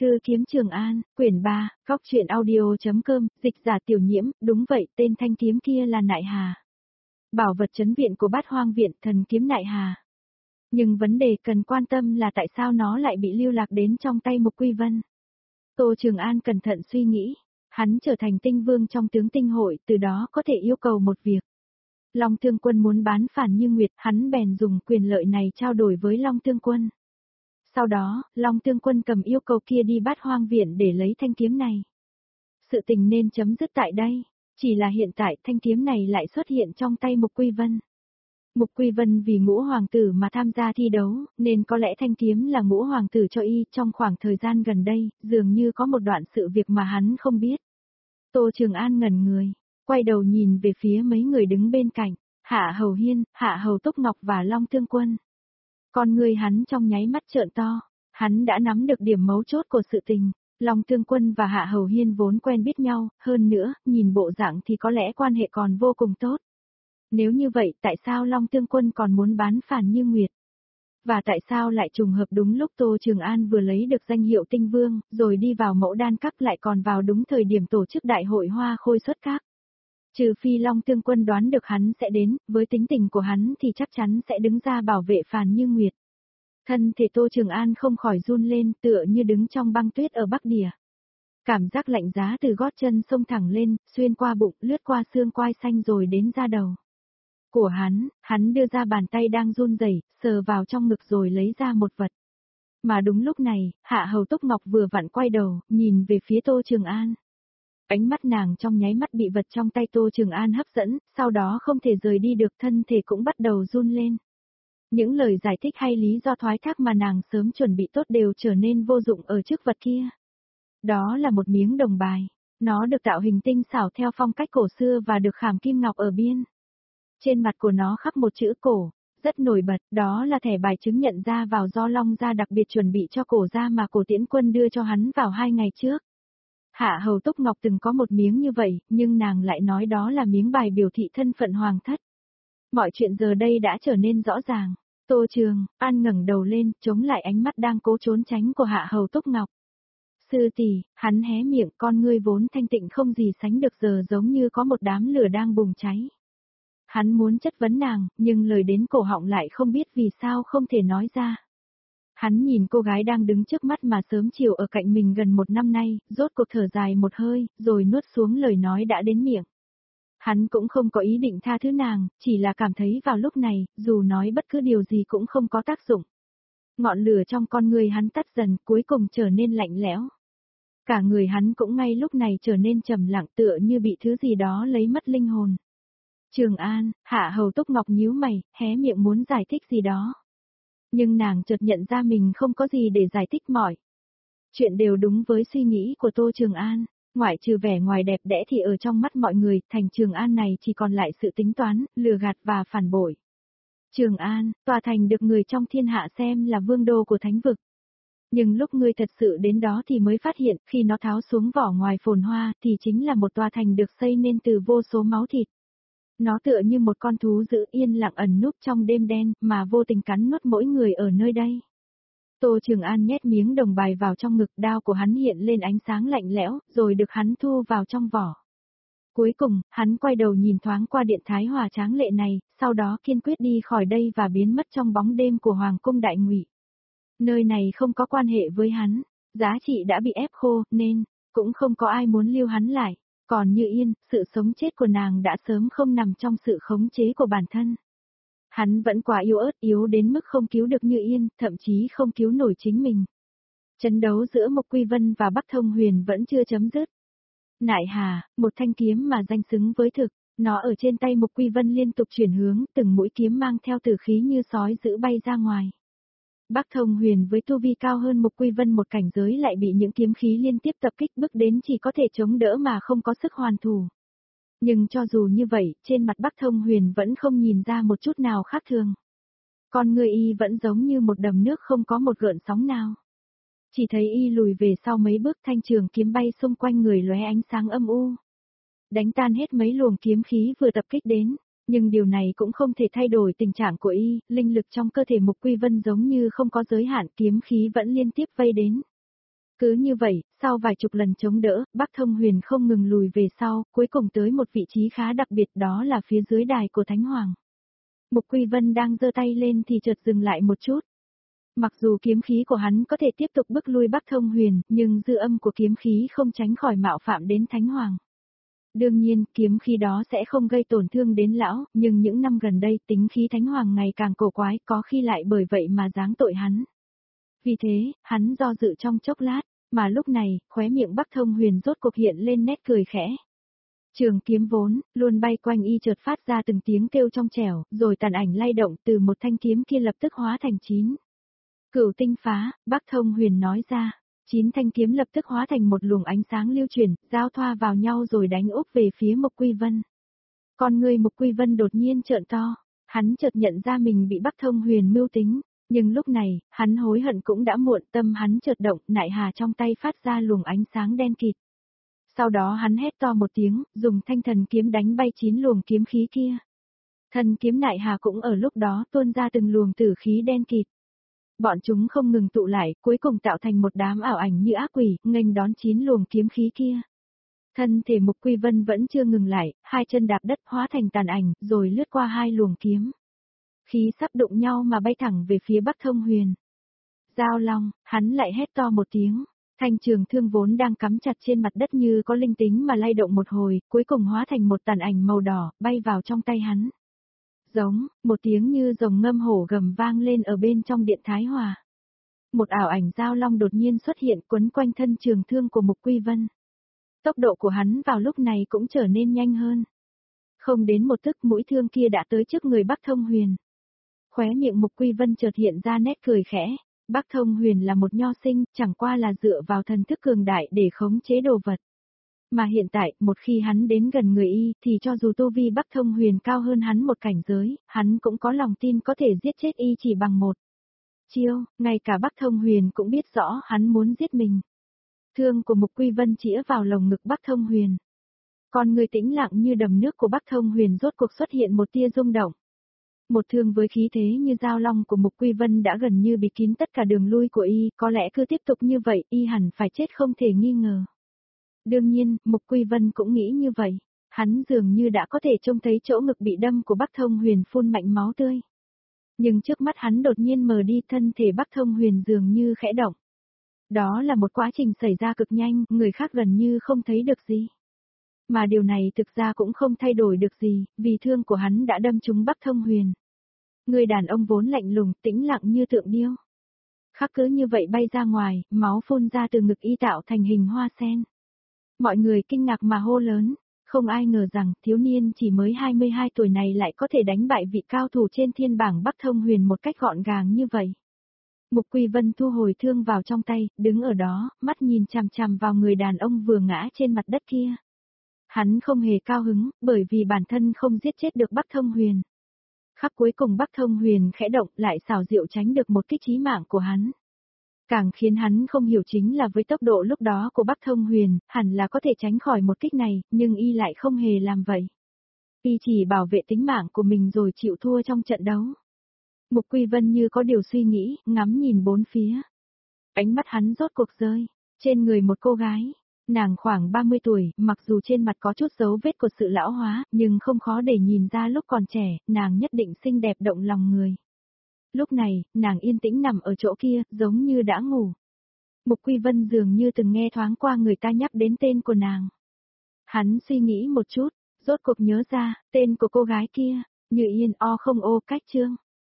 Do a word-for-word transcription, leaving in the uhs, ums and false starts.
Thư kiếm Trường An, quyển ba, góc truyện audio.com, dịch giả Tiểu Nhiễm, đúng vậy, tên thanh kiếm kia là Nại Hà. Bảo vật trấn viện của Bát Hoang Viện, thần kiếm Nại Hà. Nhưng vấn đề cần quan tâm là tại sao nó lại bị lưu lạc đến trong tay Mục Quy Vân. Tô Trường An cẩn thận suy nghĩ, hắn trở thành tinh vương trong tướng tinh hội, từ đó có thể yêu cầu một việc. Long Thương Quân muốn bán Phản Như Nguyệt, hắn bèn dùng quyền lợi này trao đổi với Long Thương Quân. Sau đó, Long Thương Quân cầm yêu cầu kia đi Bát Hoang Viện để lấy thanh kiếm này. Sự tình nên chấm dứt tại đây, chỉ là hiện tại thanh kiếm này lại xuất hiện trong tay Mục Quy Vân. Mục Quy Vân vì Ngũ Hoàng tử mà tham gia thi đấu, nên có lẽ thanh kiếm là Ngũ Hoàng tử cho y. Trong khoảng thời gian gần đây, dường như có một đoạn sự việc mà hắn không biết. Tô Trường An ngẩn người, quay đầu nhìn về phía mấy người đứng bên cạnh, Hạ Hầu Hiên, Hạ Hầu Túc Ngọc và Long Thương Quân. Con người hắn trong nháy mắt trợn to, hắn đã nắm được điểm mấu chốt của sự tình. Long Thương Quân và Hạ Hầu Hiên vốn quen biết nhau, hơn nữa, nhìn bộ dạng thì có lẽ quan hệ còn vô cùng tốt. Nếu như vậy, tại sao Long Thương Quân còn muốn bán Phản Như Nguyệt? Và tại sao lại trùng hợp đúng lúc Tô Trường An vừa lấy được danh hiệu tinh vương, rồi đi vào Mẫu Đan Các lại còn vào đúng thời điểm tổ chức đại hội Hoa Khôi xuất các? Trừ phi Long Thương Quân đoán được hắn sẽ đến, với tính tình của hắn thì chắc chắn sẽ đứng ra bảo vệ Phản Như Nguyệt. Thân thể Tô Trường An không khỏi run lên, tựa như đứng trong băng tuyết ở Bắc Địa. Cảm giác lạnh giá từ gót chân xông thẳng lên, xuyên qua bụng, lướt qua xương quai xanh rồi đến da đầu của hắn. Hắn đưa ra bàn tay đang run rẩy, sờ vào trong ngực rồi lấy ra một vật. Mà đúng lúc này, Hạ Hầu Túc Ngọc vừa vặn quay đầu, nhìn về phía Tô Trường An. Ánh mắt nàng trong nháy mắt bị vật trong tay Tô Trường An hấp dẫn, sau đó không thể rời đi được, thân thể cũng bắt đầu run lên. Những lời giải thích hay lý do thoái thác mà nàng sớm chuẩn bị tốt đều trở nên vô dụng ở trước vật kia. Đó là một miếng đồng bài, nó được tạo hình tinh xảo theo phong cách cổ xưa và được khảm kim ngọc ở biên. Trên mặt của nó khắc một chữ cổ, rất nổi bật, đó là thẻ bài chứng nhận ra vào do Long gia đặc biệt chuẩn bị cho Cổ gia mà Cổ Tiễn Quân đưa cho hắn vào hai ngày trước. Hạ Hầu Túc Ngọc từng có một miếng như vậy, nhưng nàng lại nói đó là miếng bài biểu thị thân phận hoàng thất. Mọi chuyện giờ đây đã trở nên rõ ràng. Tô Trường An ngẩng đầu lên, chống lại ánh mắt đang cố trốn tránh của Hạ Hầu Túc Ngọc. Sư tỷ, hắn hé miệng, con ngươi vốn thanh tịnh không gì sánh được giờ giống như có một đám lửa đang bùng cháy. Hắn muốn chất vấn nàng, nhưng lời đến cổ họng lại không biết vì sao không thể nói ra. Hắn nhìn cô gái đang đứng trước mắt mà sớm chiều ở cạnh mình gần một năm nay, rốt cuộc thở dài một hơi, rồi nuốt xuống lời nói đã đến miệng. Hắn cũng không có ý định tha thứ nàng, chỉ là cảm thấy vào lúc này, dù nói bất cứ điều gì cũng không có tác dụng. Ngọn lửa trong con người hắn tắt dần, cuối cùng trở nên lạnh lẽo. Cả người hắn cũng ngay lúc này trở nên trầm lặng, tựa như bị thứ gì đó lấy mất linh hồn. Trường An, Hạ Hầu Túc Ngọc nhíu mày, hé miệng muốn giải thích gì đó. Nhưng nàng chợt nhận ra mình không có gì để giải thích mọi. Chuyện đều đúng với suy nghĩ của Tô Trường An, ngoại trừ vẻ ngoài đẹp đẽ thì ở trong mắt mọi người, thành Trường An này chỉ còn lại sự tính toán, lừa gạt và phản bội. Trường An, tòa thành được người trong thiên hạ xem là vương đô của thánh vực. Nhưng lúc ngươi thật sự đến đó thì mới phát hiện, khi nó tháo xuống vỏ ngoài phồn hoa thì chính là một tòa thành được xây nên từ vô số máu thịt. Nó tựa như một con thú dữ yên lặng ẩn núp trong đêm đen, mà vô tình cắn nuốt mỗi người ở nơi đây. Tô Trường An nhét miếng đồng bài vào trong ngực, đao của hắn hiện lên ánh sáng lạnh lẽo, rồi được hắn thu vào trong vỏ. Cuối cùng, hắn quay đầu nhìn thoáng qua điện thái hòa tráng lệ này, sau đó kiên quyết đi khỏi đây và biến mất trong bóng đêm của Hoàng cung Đại Ngụy. Nơi này không có quan hệ với hắn, giá trị đã bị ép khô, nên, cũng không có ai muốn lưu hắn lại. Còn Như Yên, sự sống chết của nàng đã sớm không nằm trong sự khống chế của bản thân. Hắn vẫn quá yếu ớt, yếu đến mức không cứu được Như Yên, thậm chí không cứu nổi chính mình. Trận đấu giữa Mục Quy Vân và Bắc Thông Huyền vẫn chưa chấm dứt. Nại Hà, một thanh kiếm mà danh xứng với thực, nó ở trên tay Mục Quy Vân liên tục chuyển hướng, từng mũi kiếm mang theo tử khí như sói dữ bay ra ngoài. Bắc Thông Huyền với tu vi cao hơn Mục Quy Vân một cảnh giới lại bị những kiếm khí liên tiếp tập kích bức đến chỉ có thể chống đỡ mà không có sức hoàn thủ. Nhưng cho dù như vậy, trên mặt Bắc Thông Huyền vẫn không nhìn ra một chút nào khác thường. Con người y vẫn giống như một đầm nước không có một gợn sóng nào. Chỉ thấy y lùi về sau mấy bước, thanh trường kiếm bay xung quanh người lóe ánh sáng âm u. Đánh tan hết mấy luồng kiếm khí vừa tập kích đến. Nhưng điều này cũng không thể thay đổi tình trạng của y, linh lực trong cơ thể Mục Quy Vân giống như không có giới hạn, kiếm khí vẫn liên tiếp vây đến. Cứ như vậy, sau vài chục lần chống đỡ, Bắc Thông Huyền không ngừng lùi về sau, cuối cùng tới một vị trí khá đặc biệt, đó là phía dưới đài của Thánh Hoàng. Mục Quy Vân đang giơ tay lên thì chợt dừng lại một chút. Mặc dù kiếm khí của hắn có thể tiếp tục bức lui Bắc Thông Huyền, nhưng dư âm của kiếm khí không tránh khỏi mạo phạm đến Thánh Hoàng. Đương nhiên, kiếm khí đó sẽ không gây tổn thương đến lão, nhưng những năm gần đây tính khí Thánh Hoàng ngày càng cổ quái, có khi lại bởi vậy mà giáng tội hắn. Vì thế, hắn do dự trong chốc lát, mà lúc này, khóe miệng Bắc Thông Huyền rốt cuộc hiện lên nét cười khẽ. Trường kiếm vốn, luôn bay quanh y chợt phát ra từng tiếng kêu trong trẻo, rồi tàn ảnh lay động từ một thanh kiếm kia lập tức hóa thành chín. Cửu tinh phá, Bắc Thông Huyền nói ra, chín thanh kiếm lập tức hóa thành một luồng ánh sáng lưu chuyển, giao thoa vào nhau rồi đánh úp về phía Mục Quy Vân. Con người Mục Quy Vân đột nhiên trợn to, hắn chợt nhận ra mình bị Bắc Thông Huyền mưu tính, nhưng lúc này, hắn hối hận cũng đã muộn, tâm hắn chợt động, nại hà trong tay phát ra luồng ánh sáng đen kịt. Sau đó hắn hét to một tiếng, dùng thanh thần kiếm đánh bay chín luồng kiếm khí kia. Thần kiếm nại hà cũng ở lúc đó tuôn ra từng luồng tử khí đen kịt. Bọn chúng không ngừng tụ lại, cuối cùng tạo thành một đám ảo ảnh như ác quỷ, nghênh đón chín luồng kiếm khí kia. Thân thể Mục Quy Vân vẫn chưa ngừng lại, hai chân đạp đất hóa thành tàn ảnh, rồi lướt qua hai luồng kiếm. Khí sắp đụng nhau mà bay thẳng về phía Bắc Thông Huyền. Giao Long, hắn lại hét to một tiếng. Thanh trường thương vốn đang cắm chặt trên mặt đất như có linh tính mà lay động một hồi, cuối cùng hóa thành một tàn ảnh màu đỏ, bay vào trong tay hắn. Giống, một tiếng như rồng ngâm hổ gầm vang lên ở bên trong điện Thái Hòa. Một ảo ảnh giao long đột nhiên xuất hiện quấn quanh thân trường thương của Mục Quy Vân. Tốc độ của hắn vào lúc này cũng trở nên nhanh hơn. Không đến một tức mũi thương kia đã tới trước người Bắc Thông Huyền. Khóe miệng Mục Quy Vân chợt hiện ra nét cười khẽ. Bắc Thông Huyền là một nho sinh, chẳng qua là dựa vào thần thức cường đại để khống chế đồ vật. Mà hiện tại, một khi hắn đến gần người y, thì cho dù tu vi Bắc Thông Huyền cao hơn hắn một cảnh giới, hắn cũng có lòng tin có thể giết chết y chỉ bằng một chiêu, ngay cả Bắc Thông Huyền cũng biết rõ hắn muốn giết mình. Thương của Mục Quy Vân chĩa vào lồng ngực Bắc Thông Huyền. Con người tĩnh lặng như đầm nước của Bắc Thông Huyền rốt cuộc xuất hiện một tia rung động. Một thương với khí thế như dao long của Mục Quy Vân đã gần như bịt kín tất cả đường lui của y, có lẽ cứ tiếp tục như vậy, y hẳn phải chết không thể nghi ngờ. Đương nhiên, Mục Quy Vân cũng nghĩ như vậy, hắn dường như đã có thể trông thấy chỗ ngực bị đâm của Bắc Thông Huyền phun mạnh máu tươi. Nhưng trước mắt hắn đột nhiên mờ đi, thân thể Bắc Thông Huyền dường như khẽ động. Đó là một quá trình xảy ra cực nhanh, người khác gần như không thấy được gì. Mà điều này thực ra cũng không thay đổi được gì, vì thương của hắn đã đâm trúng Bắc Thông Huyền. Người đàn ông vốn lạnh lùng, tĩnh lặng như tượng điêu. Khắc cứ như vậy bay ra ngoài, máu phun ra từ ngực y tạo thành hình hoa sen. Mọi người kinh ngạc mà hô lớn, không ai ngờ rằng thiếu niên chỉ mới hai mươi hai tuổi này lại có thể đánh bại vị cao thủ trên thiên bảng Bắc Thông Huyền một cách gọn gàng như vậy. Mục Quy Vân thu hồi thương vào trong tay, đứng ở đó, mắt nhìn chằm chằm vào người đàn ông vừa ngã trên mặt đất kia. Hắn không hề cao hứng, bởi vì bản thân không giết chết được Bắc Thông Huyền. Khắc cuối cùng Bắc Thông Huyền khẽ động lại xảo diệu tránh được một kích chí mạng của hắn. Càng khiến hắn không hiểu chính là với tốc độ lúc đó của Bắc Thông Huyền, hẳn là có thể tránh khỏi một kích này, nhưng y lại không hề làm vậy. Y chỉ bảo vệ tính mạng của mình rồi chịu thua trong trận đấu. Mục Quy Vân như có điều suy nghĩ, ngắm nhìn bốn phía. Ánh mắt hắn rốt cuộc rơi trên người một cô gái. Nàng khoảng ba mươi tuổi, mặc dù trên mặt có chút dấu vết của sự lão hóa, nhưng không khó để nhìn ra lúc còn trẻ, nàng nhất định xinh đẹp động lòng người. Lúc này, nàng yên tĩnh nằm ở chỗ kia, giống như đã ngủ. Mục Quy Vân dường như từng nghe thoáng qua người ta nhắc đến tên của nàng. Hắn suy nghĩ một chút, rốt cuộc nhớ ra, tên của cô gái kia, Như Yên O không ô cách chương.